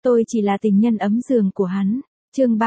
Tôi chỉ là tình nhân ấm giường của hắn. Chương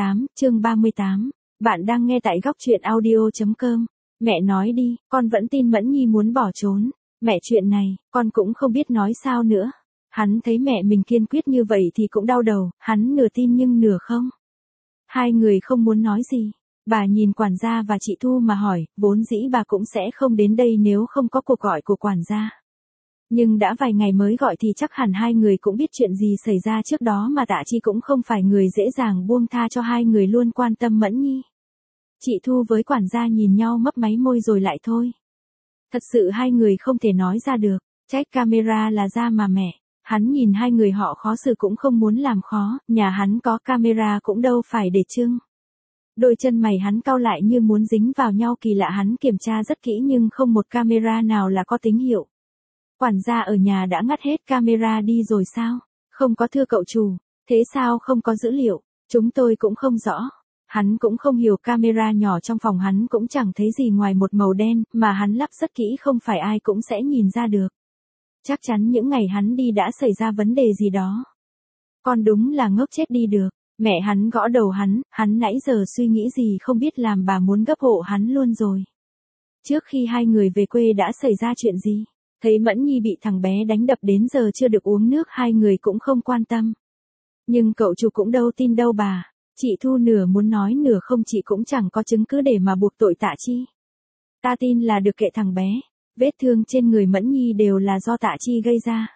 38. Bạn đang nghe tại góc truyện audio.com. Mẹ nói đi, con vẫn tin Mẫn Nhi muốn bỏ trốn. Mẹ, chuyện này, con cũng không biết nói sao nữa. Hắn thấy mẹ mình kiên quyết như vậy thì cũng đau đầu, hắn nửa tin nhưng nửa không. Hai người không muốn nói gì. Bà nhìn quản gia và chị Thu mà hỏi, vốn dĩ bà cũng sẽ không đến đây nếu không có cuộc gọi của quản gia. Nhưng đã vài ngày mới gọi thì chắc hẳn hai người cũng biết chuyện gì xảy ra trước đó mà Tạ Chi cũng không phải người dễ dàng buông tha cho hai người luôn quan tâm Mẫn Nhi. Chị Thu với quản gia nhìn nhau mấp máy môi rồi lại thôi. Thật sự hai người không thể nói ra được, trách camera là ra mà mẹ. Hắn nhìn hai người họ khó xử cũng không muốn làm khó, nhà hắn có camera cũng đâu phải để trưng. Đôi chân mày hắn cau lại như muốn dính vào nhau, kỳ lạ, hắn kiểm tra rất kỹ nhưng không một camera nào là có tín hiệu. Quản gia ở nhà đã ngắt hết camera đi rồi sao? Không có, thưa cậu chủ. Thế sao không có dữ liệu? Chúng tôi cũng không rõ. Hắn cũng không hiểu, camera nhỏ trong phòng hắn cũng chẳng thấy gì ngoài một màu đen, mà hắn lắp rất kỹ không phải ai cũng sẽ nhìn ra được. Chắc chắn những ngày hắn đi đã xảy ra vấn đề gì đó. Con đúng là ngốc chết đi được. Mẹ hắn gõ đầu hắn nãy giờ suy nghĩ gì không biết, làm bà muốn gấp hộ hắn luôn rồi. Trước khi hai người về quê đã xảy ra chuyện gì? Thấy Mẫn Nhi bị thằng bé đánh đập đến giờ chưa được uống nước, hai người cũng không quan tâm. Nhưng cậu chủ cũng đâu tin đâu bà. Chị Thu nửa muốn nói nửa không, chị cũng chẳng có chứng cứ để mà buộc tội Tạ Chi. Ta tin là được, kệ thằng bé. Vết thương trên người Mẫn Nhi đều là do Tạ Chi gây ra.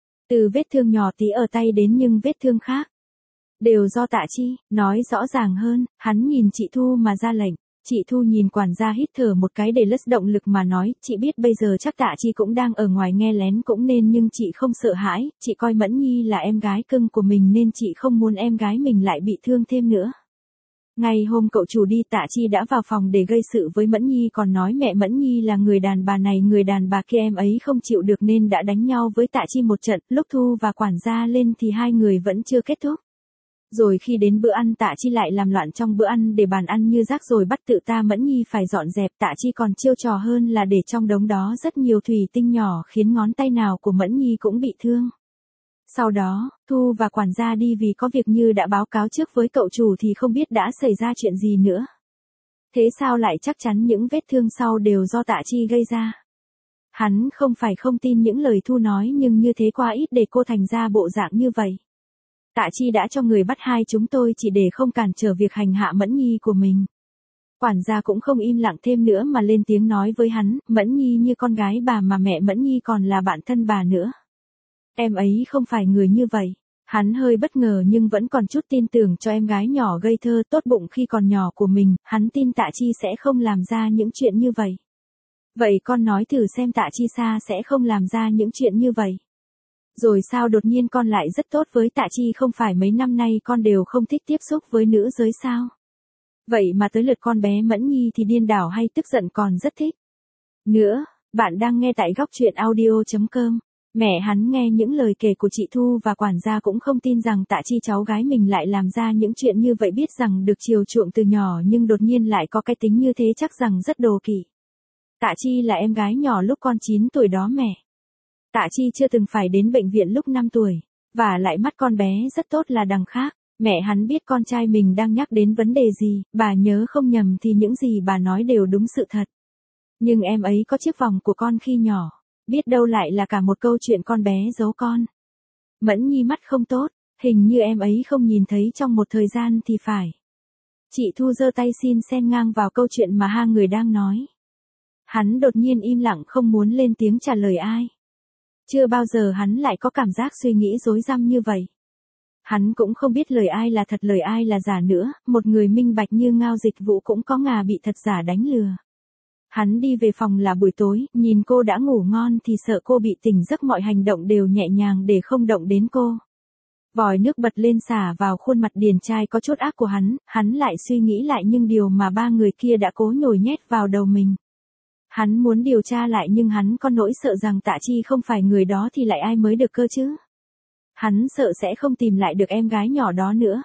Từ vết thương nhỏ tí ở tay đến nhưng vết thương khác đều do Tạ Chi. Nói rõ ràng hơn, hắn nhìn chị Thu mà ra lệnh. Chị Thu nhìn quản gia hít thở một cái để lất động lực mà nói, chị biết bây giờ chắc Tạ Chi cũng đang ở ngoài nghe lén cũng nên, nhưng chị không sợ hãi, chị coi Mẫn Nhi là em gái cưng của mình nên chị không muốn em gái mình lại bị thương thêm nữa. Ngày hôm cậu chủ đi, Tạ Chi đã vào phòng để gây sự với Mẫn Nhi, còn nói mẹ Mẫn Nhi là người đàn bà này người đàn bà kia, em ấy không chịu được nên đã đánh nhau với Tạ Chi một trận. Lúc Thu và quản gia lên thì hai người vẫn chưa kết thúc. Rồi khi đến bữa ăn, Tạ Chi lại làm loạn trong bữa ăn, để bàn ăn như rác rồi bắt tự ta Mẫn Nhi phải dọn dẹp. Tạ Chi còn chiêu trò hơn là để trong đống đó rất nhiều thủy tinh nhỏ khiến ngón tay nào của Mẫn Nhi cũng bị thương. Sau đó, Thu và quản gia đi vì có việc như đã báo cáo trước với cậu chủ thì không biết đã xảy ra chuyện gì nữa. Thế sao lại chắc chắn những vết thương sau đều do Tạ Chi gây ra? Hắn không phải không tin những lời Thu nói, nhưng như thế quá ít để cô thành ra bộ dạng như vậy. Tạ Chi đã cho người bắt hai chúng tôi chỉ để không cản trở việc hành hạ Mẫn Nhi của mình. Quản gia cũng không im lặng thêm nữa mà lên tiếng nói với hắn, Mẫn Nhi như con gái bà mà mẹ Mẫn Nhi còn là bạn thân bà nữa. Em ấy không phải người như vậy. Hắn hơi bất ngờ nhưng vẫn còn chút tin tưởng cho em gái nhỏ ngây thơ tốt bụng khi còn nhỏ của mình, hắn tin Tạ Chi sẽ không làm ra những chuyện như vậy. Vậy con nói thử xem Tạ Chi Sa sẽ không làm ra những chuyện như vậy. Rồi sao đột nhiên con lại rất tốt với Tạ Chi, không phải mấy năm nay con đều không thích tiếp xúc với nữ giới sao? Vậy mà tới lượt con bé Mẫn Nhi thì điên đảo hay tức giận còn rất thích. Nữa, bạn đang nghe tại góc truyện audio.com. Mẹ hắn nghe những lời kể của chị Thu và quản gia cũng không tin rằng Tạ Chi cháu gái mình lại làm ra những chuyện như vậy, biết rằng được chiều chuộng từ nhỏ nhưng đột nhiên lại có cái tính như thế chắc rằng rất đố kỵ. Tạ Chi là em gái nhỏ lúc con 9 tuổi đó mẹ. Tạ Chi chưa từng phải đến bệnh viện lúc 5 tuổi, và lại mắt con bé rất tốt là đằng khác. Mẹ hắn biết con trai mình đang nhắc đến vấn đề gì, bà nhớ không nhầm thì những gì bà nói đều đúng sự thật. Nhưng em ấy có chiếc vòng của con khi nhỏ, biết đâu lại là cả một câu chuyện con bé giấu con. Mẫn Nhi mắt không tốt, hình như em ấy không nhìn thấy trong một thời gian thì phải. Chị Thu giơ tay xin xen ngang vào câu chuyện mà hai người đang nói. Hắn đột nhiên im lặng không muốn lên tiếng trả lời ai. Chưa bao giờ hắn lại có cảm giác suy nghĩ rối rắm như vậy. Hắn cũng không biết lời ai là thật lời ai là giả nữa, một người minh bạch như Ngao Dịch Vũ cũng có ngà bị thật giả đánh lừa. Hắn đi về phòng là buổi tối, nhìn cô đã ngủ ngon thì sợ cô bị tỉnh giấc, mọi hành động đều nhẹ nhàng để không động đến cô. Vòi nước bật lên xả vào khuôn mặt điển trai có chút ác của hắn lại suy nghĩ lại những điều mà ba người kia đã cố nhồi nhét vào đầu mình. Hắn muốn điều tra lại nhưng hắn có nỗi sợ rằng Tạ Chi không phải người đó thì lại ai mới được cơ chứ. Hắn sợ sẽ không tìm lại được em gái nhỏ đó nữa.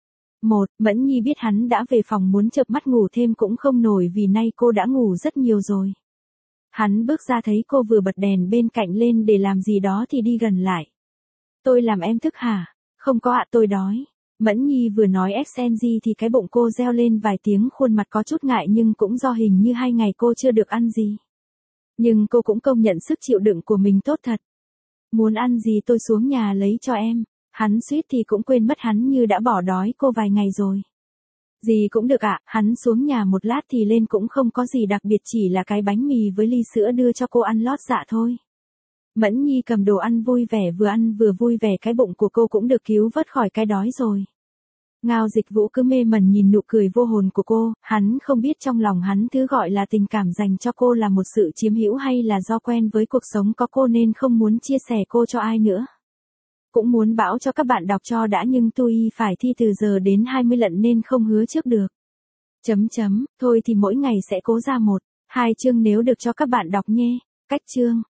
Mẫn Nhi biết hắn đã về phòng muốn chợp mắt ngủ thêm cũng không nổi vì nay cô đã ngủ rất nhiều rồi. Hắn bước ra thấy cô vừa bật đèn bên cạnh lên để làm gì đó thì đi gần lại. Tôi làm em thức hả? Không có ạ, tôi đói. Mẫn Nhi vừa nói XNG thì cái bụng cô reo lên vài tiếng, khuôn mặt có chút ngại nhưng cũng do hình như 2 ngày cô chưa được ăn gì. Nhưng cô cũng công nhận sức chịu đựng của mình tốt thật. Muốn ăn gì tôi xuống nhà lấy cho em. Hắn suýt thì cũng quên mất hắn như đã bỏ đói cô vài ngày rồi. Gì cũng được ạ, hắn xuống nhà một lát thì lên, cũng không có gì đặc biệt, chỉ là cái bánh mì với ly sữa đưa cho cô ăn lót dạ thôi. Mẫn Nhi cầm đồ ăn vui vẻ, vừa ăn vừa vui vẻ, cái bụng của cô cũng được cứu vớt khỏi cái đói rồi. Ngao Dịch Vũ cứ mê mẩn nhìn nụ cười vô hồn của cô, hắn không biết trong lòng hắn thứ gọi là tình cảm dành cho cô là một sự chiếm hữu hay là do quen với cuộc sống có cô nên không muốn chia sẻ cô cho ai nữa. Cũng muốn báo cho các bạn đọc cho đã, nhưng tôi phải thi từ giờ đến 20 lận nên không hứa trước được. Thôi thì mỗi ngày sẽ cố ra 1, 2 chương nếu được cho các bạn đọc nhé. Cách chương